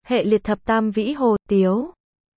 Hệ liệt thập tam vĩ hồ tiếu.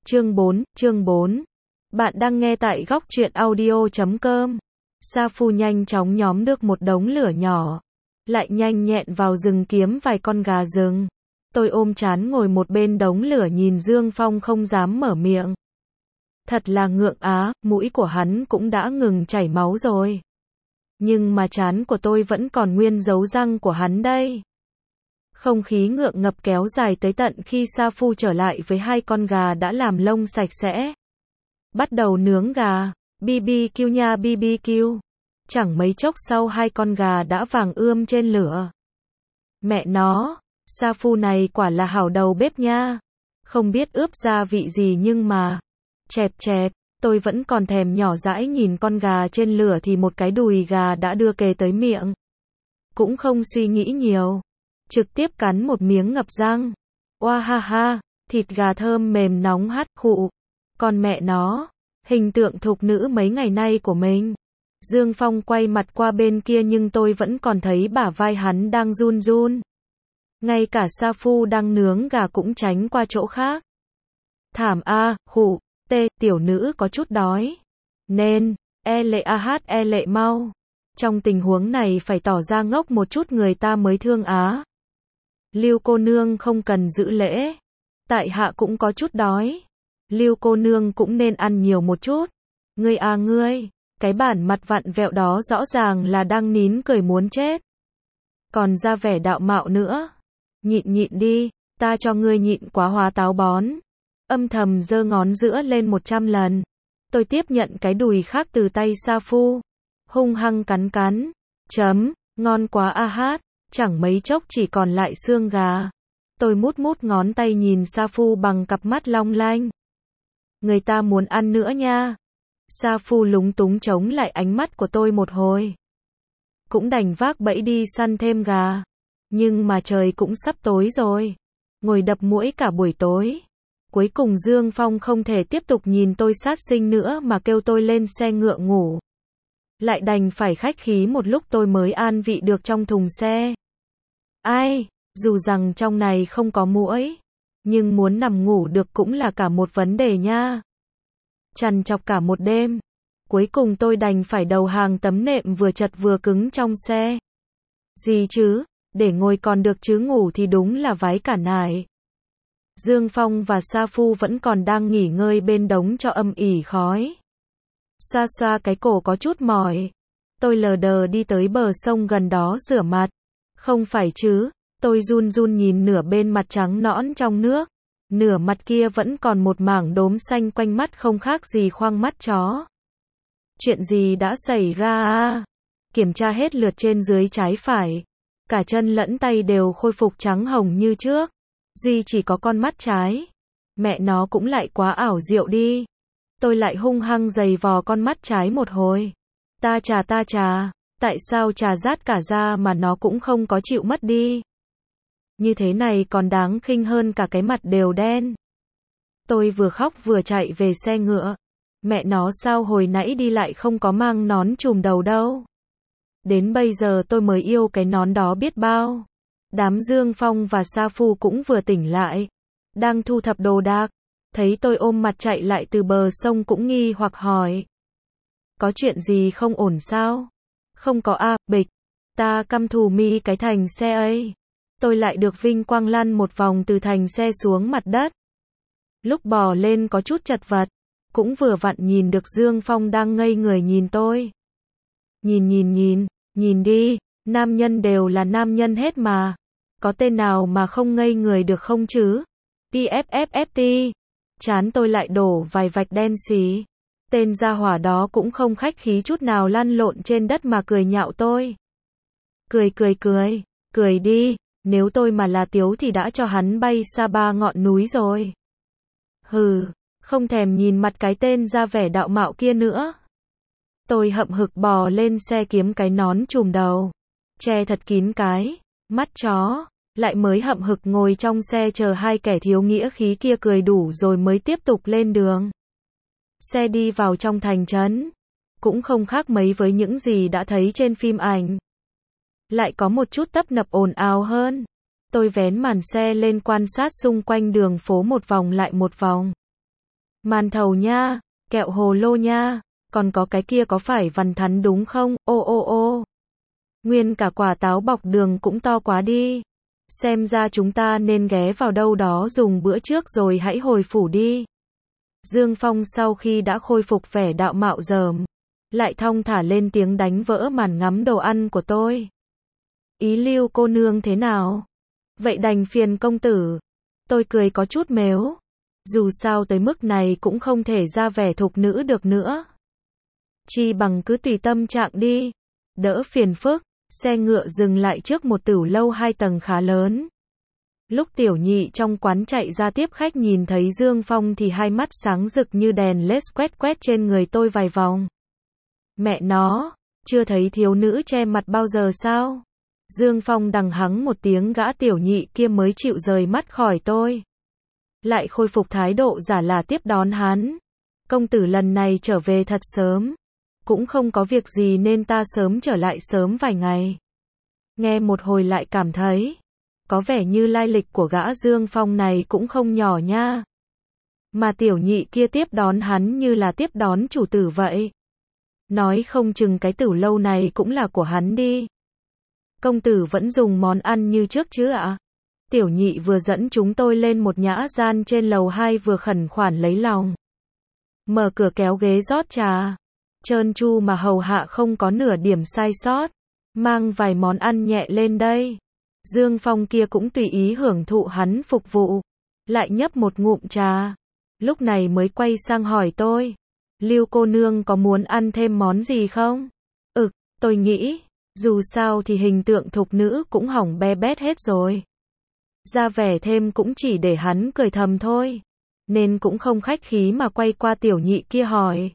Chương 4. Bạn đang nghe tại góc truyện audio.com. Sa Phu nhanh chóng nhóm được một đống lửa nhỏ, lại nhanh nhẹn vào rừng kiếm vài con gà rừng. Tôi ôm trán ngồi một bên đống lửa nhìn Dương Phong không dám mở miệng. Thật là ngượng á, mũi của hắn cũng đã ngừng chảy máu rồi. Nhưng mà trán của tôi vẫn còn nguyên dấu răng của hắn đây. Không khí ngượng ngập kéo dài tới tận khi Sa Phu trở lại với hai con gà đã làm lông sạch sẽ. Bắt đầu nướng gà, BBQ nha BBQ. Chẳng mấy chốc sau hai con gà đã vàng ươm trên lửa. Mẹ nó, Sa Phu này quả là hảo đầu bếp nha. Không biết ướp gia vị gì nhưng mà, chẹp chẹp, tôi vẫn còn thèm nhỏ dãi nhìn con gà trên lửa thì một cái đùi gà đã đưa kề tới miệng. Cũng không suy nghĩ nhiều, trực tiếp cắn một miếng ngập răng. Oa ha ha, thịt gà thơm mềm nóng hắt khụ. Con mẹ nó, hình tượng thục nữ mấy ngày nay của mình. Dương Phong quay mặt qua bên kia nhưng tôi vẫn còn thấy bả vai hắn đang run run. Ngay cả Sa Phu đang nướng gà cũng tránh qua chỗ khác. Thảm a, khụ, tiểu nữ có chút đói. Nên, e lệ mau. Trong tình huống này phải tỏ ra ngốc một chút người ta mới thương á. Lưu cô nương không cần giữ lễ. Tại hạ cũng có chút đói. Lưu cô nương cũng nên ăn nhiều một chút. Ngươi à ngươi, cái bản mặt vặn vẹo đó rõ ràng là đang nín cười muốn chết. Còn ra vẻ đạo mạo nữa. Nhịn đi, ta cho ngươi nhịn quá hóa táo bón. Âm thầm giơ ngón giữa lên 100 lần. Tôi tiếp nhận cái đùi khác từ tay Sa Phu. Hung hăng cắn. Ngon quá a hát. Chẳng mấy chốc chỉ còn lại xương gà. Tôi mút ngón tay nhìn Sa Phu bằng cặp mắt long lanh. Người ta muốn ăn nữa nha. Sa Phu lúng túng chống lại ánh mắt của tôi một hồi. Cũng đành vác bẫy đi săn thêm gà. Nhưng mà trời cũng sắp tối rồi. Ngồi đập muỗi cả buổi tối. Cuối cùng Dương Phong không thể tiếp tục nhìn tôi sát sinh nữa mà kêu tôi lên xe ngựa ngủ. Lại đành phải khách khí một lúc tôi mới an vị được trong thùng xe. Ai, dù rằng trong này không có muỗi, nhưng muốn nằm ngủ được cũng là cả một vấn đề nha. Trằn trọc cả một đêm, cuối cùng tôi đành phải đầu hàng tấm nệm vừa chật vừa cứng trong xe. Gì chứ, để ngồi còn được chứ ngủ thì đúng là vái cả nải. Dương Phong và Sa Phu vẫn còn đang nghỉ ngơi bên đống tro âm ỉ khói. Xoa cái cổ có chút mỏi. Tôi lờ đờ đi tới bờ sông gần đó rửa mặt. Không phải chứ, tôi run nhìn nửa bên mặt trắng nõn trong nước. Nửa mặt kia vẫn còn một mảng đốm xanh quanh mắt không khác gì khoang mắt chó. Chuyện gì đã xảy ra à? Kiểm tra hết lượt trên dưới trái phải. Cả chân lẫn tay đều khôi phục trắng hồng như trước. Duy chỉ có con mắt trái. Mẹ nó cũng lại quá ảo diệu đi. Tôi lại hung hăng giày vò con mắt trái một hồi. Ta chà, tại sao trà rát cả da mà nó cũng không có chịu mất đi. Như thế này còn đáng khinh hơn cả cái mặt đều đen. Tôi vừa khóc vừa chạy về xe ngựa. Mẹ nó sao hồi nãy đi lại không có mang nón trùm đầu đâu. Đến bây giờ tôi mới yêu cái nón đó biết bao. Đám Dương Phong và Sa Phu cũng vừa tỉnh lại. Đang thu thập đồ đạc. Thấy tôi ôm mặt chạy lại từ bờ sông cũng nghi hoặc hỏi. Có chuyện gì không ổn sao? Không có a, bịch. Ta căm thù mi cái thành xe ấy. Tôi lại được vinh quang lăn một vòng từ thành xe xuống mặt đất. Lúc bò lên có chút chật vật. Cũng vừa vặn nhìn được Dương Phong đang ngây người nhìn tôi. Nhìn đi, nam nhân đều là nam nhân hết mà. Có tên nào mà không ngây người được không chứ? PFFFT. Chán tôi lại đổ vài vạch đen xì. Tên gia hỏa đó cũng không khách khí chút nào lăn lộn trên đất mà cười nhạo tôi. Cười đi, nếu tôi mà là Tiếu thì đã cho hắn bay xa 3 ngọn núi rồi. Hừ, không thèm nhìn mặt cái tên ra vẻ đạo mạo kia nữa. Tôi hậm hực bò lên xe kiếm cái nón trùm đầu. Che thật kín cái, mắt chó. Lại mới hậm hực ngồi trong xe chờ hai kẻ thiếu nghĩa khí kia cười đủ rồi mới tiếp tục lên đường. Xe đi vào trong thành trấn. Cũng không khác mấy với những gì đã thấy trên phim ảnh. Lại có một chút tấp nập ồn ào hơn. Tôi vén màn xe lên quan sát xung quanh đường phố một vòng lại một vòng. Màn thầu nha, kẹo hồ lô nha, còn có cái kia có phải vằn thắn đúng không? Ô ô ô. Nguyên cả quả táo bọc đường cũng to quá đi. Xem ra chúng ta nên ghé vào đâu đó dùng bữa trước rồi hãy hồi phủ đi. Dương Phong sau khi đã khôi phục vẻ đạo mạo dởm, lại thong thả lên tiếng đánh vỡ màn ngắm đồ ăn của tôi. Ý Lưu cô nương thế nào? Vậy đành phiền công tử. Tôi cười có chút mếu. Dù sao tới mức này cũng không thể ra vẻ thục nữ được nữa. Chi bằng cứ tùy tâm trạng đi. Đỡ phiền phức. Xe ngựa dừng lại trước một tửu lâu 2 tầng khá lớn. Lúc Tiểu Nhị trong quán chạy ra tiếp khách nhìn thấy Dương Phong thì hai mắt sáng rực như đèn led quét quét trên người tôi vài vòng. Mẹ nó, chưa thấy thiếu nữ che mặt bao giờ sao? Dương Phong đằng hắng một tiếng, gã Tiểu Nhị kia mới chịu rời mắt khỏi tôi. Lại khôi phục thái độ giả là tiếp đón hắn. Công tử lần này trở về thật sớm. Cũng không có việc gì nên ta sớm trở lại sớm vài ngày. Nghe một hồi lại cảm thấy, có vẻ như lai lịch của gã Dương Phong này cũng không nhỏ nha. Mà Tiểu Nhị kia tiếp đón hắn như là tiếp đón chủ tử vậy. Nói không chừng cái tửu lâu này cũng là của hắn đi. Công tử vẫn dùng món ăn như trước chứ ạ? Tiểu Nhị vừa dẫn chúng tôi lên một nhã gian trên lầu 2 vừa khẩn khoản lấy lòng. Mở cửa kéo ghế rót trà. Trơn tru mà hầu hạ không có nửa điểm sai sót. Mang vài món ăn nhẹ lên đây. Dương Phong kia cũng tùy ý hưởng thụ hắn phục vụ. Lại nhấp một ngụm trà. Lúc này mới quay sang hỏi tôi. Lưu cô nương có muốn ăn thêm món gì không? Tôi nghĩ, dù sao thì hình tượng thục nữ cũng hỏng be bét hết rồi. Ra vẻ thêm cũng chỉ để hắn cười thầm thôi. Nên cũng không khách khí mà quay qua Tiểu Nhị kia hỏi.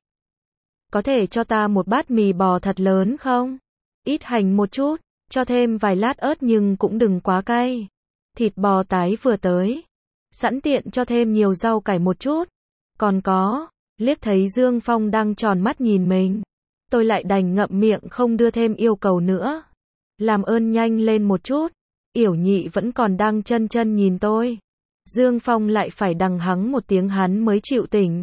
Có thể cho ta một bát mì bò thật lớn không? Ít hành một chút, cho thêm vài lát ớt nhưng cũng đừng quá cay. Thịt bò tái vừa tới. Sẵn tiện cho thêm nhiều rau cải một chút. Còn có, liếc thấy Dương Phong đang tròn mắt nhìn mình. Tôi lại đành ngậm miệng không đưa thêm yêu cầu nữa. Làm ơn nhanh lên một chút. Yểu Nhị vẫn còn đang chân chân nhìn tôi. Dương Phong lại phải đằng hắng một tiếng hắn mới chịu tỉnh.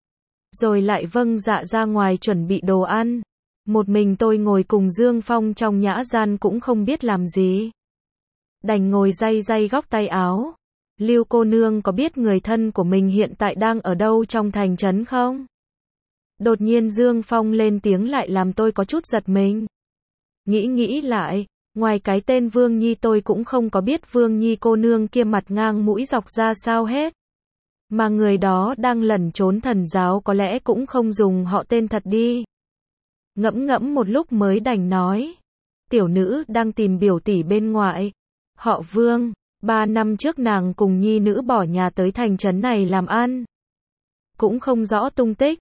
Rồi lại vâng dạ ra ngoài chuẩn bị đồ ăn. Một mình tôi ngồi cùng Dương Phong trong nhã gian cũng không biết làm gì. Đành ngồi day day góc tay áo. Lưu cô nương có biết người thân của mình hiện tại đang ở đâu trong thành trấn không? Đột nhiên Dương Phong lên tiếng lại làm tôi có chút giật mình. Nghĩ lại, ngoài cái tên Vương Nhi tôi cũng không có biết Vương Nhi cô nương kia mặt ngang mũi dọc ra sao hết. Mà người đó đang lẩn trốn thần giáo có lẽ cũng không dùng họ tên thật đi. Ngẫm một lúc mới đành nói. Tiểu nữ đang tìm biểu tỷ bên ngoại. Họ Vương, 3 năm trước nàng cùng nhi nữ bỏ nhà tới thành trấn này làm ăn. Cũng không rõ tung tích.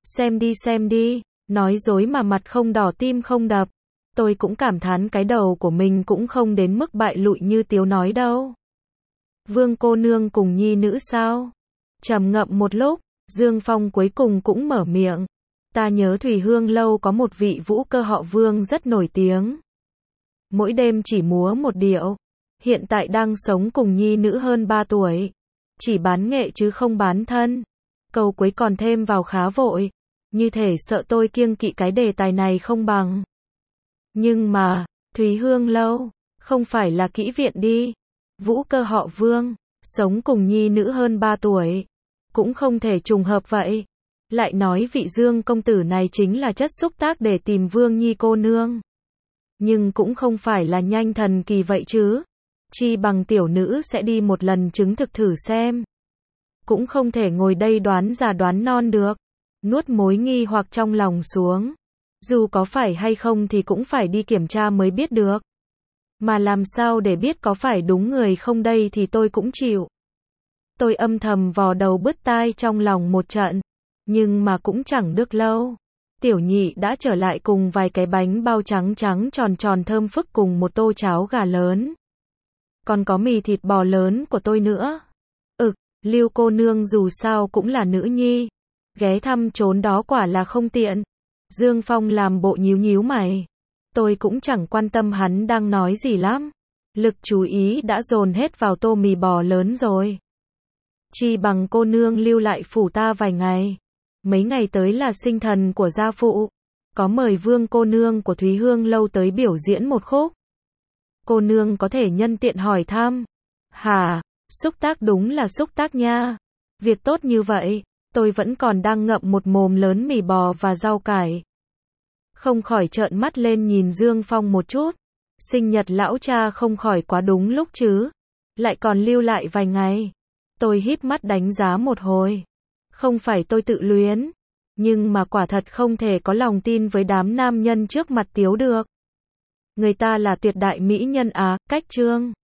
Xem đi, nói dối mà mặt không đỏ tim không đập. Tôi cũng cảm thán cái đầu của mình cũng không đến mức bại lụi như Tiếu nói đâu. Vương cô nương cùng nhi nữ sao? Trầm ngậm một lúc, Dương Phong cuối cùng cũng mở miệng. Ta nhớ Thủy Hương lâu có một vị vũ cơ họ Vương rất nổi tiếng. Mỗi đêm chỉ múa một điệu. Hiện tại đang sống cùng nhi nữ hơn 3 tuổi. Chỉ bán nghệ chứ không bán thân. Câu cuối còn thêm vào khá vội. Như thể sợ tôi kiêng kỵ cái đề tài này không bằng. Nhưng mà, Thúy Hương lâu, không phải là kỹ viện đi. Vũ cơ họ Vương, sống cùng nhi nữ hơn 3 tuổi. Cũng không thể trùng hợp vậy. Lại nói vị Dương công tử này chính là chất xúc tác để tìm Vương Nhi cô nương. Nhưng cũng không phải là nhanh thần kỳ vậy chứ. Chi bằng tiểu nữ sẽ đi một lần chứng thực thử xem. Cũng không thể ngồi đây đoán già đoán non được. Nuốt mối nghi hoặc trong lòng xuống. Dù có phải hay không thì cũng phải đi kiểm tra mới biết được. Mà làm sao để biết có phải đúng người không đây thì tôi cũng chịu. Tôi âm thầm vò đầu bứt tai trong lòng một trận. Nhưng mà cũng chẳng được lâu. Tiểu Nhị đã trở lại cùng vài cái bánh bao trắng trắng tròn tròn thơm phức cùng một tô cháo gà lớn. Còn có mì thịt bò lớn của tôi nữa. Lưu cô nương dù sao cũng là nữ nhi. Ghé thăm chốn đó quả là không tiện. Dương Phong làm bộ nhíu nhíu mày. Tôi cũng chẳng quan tâm hắn đang nói gì lắm. Lực chú ý đã dồn hết vào tô mì bò lớn rồi. Chi bằng cô nương lưu lại phủ ta vài ngày. Mấy ngày tới là sinh thần của gia phụ. Có mời Vương cô nương của Thúy Hương lâu tới biểu diễn một khúc. Cô nương có thể nhân tiện hỏi thăm. Hả, xúc tác đúng là xúc tác nha. Việc tốt như vậy, tôi vẫn còn đang ngậm một mồm lớn mì bò và rau cải. Không khỏi trợn mắt lên nhìn Dương Phong một chút. Sinh nhật lão cha không khỏi quá đúng lúc chứ. Lại còn lưu lại vài ngày. Tôi híp mắt đánh giá một hồi. Không phải tôi tự luyến. Nhưng mà quả thật không thể có lòng tin với đám nam nhân trước mặt Tiếu được. Người ta là tuyệt đại mỹ nhân á, cách trương.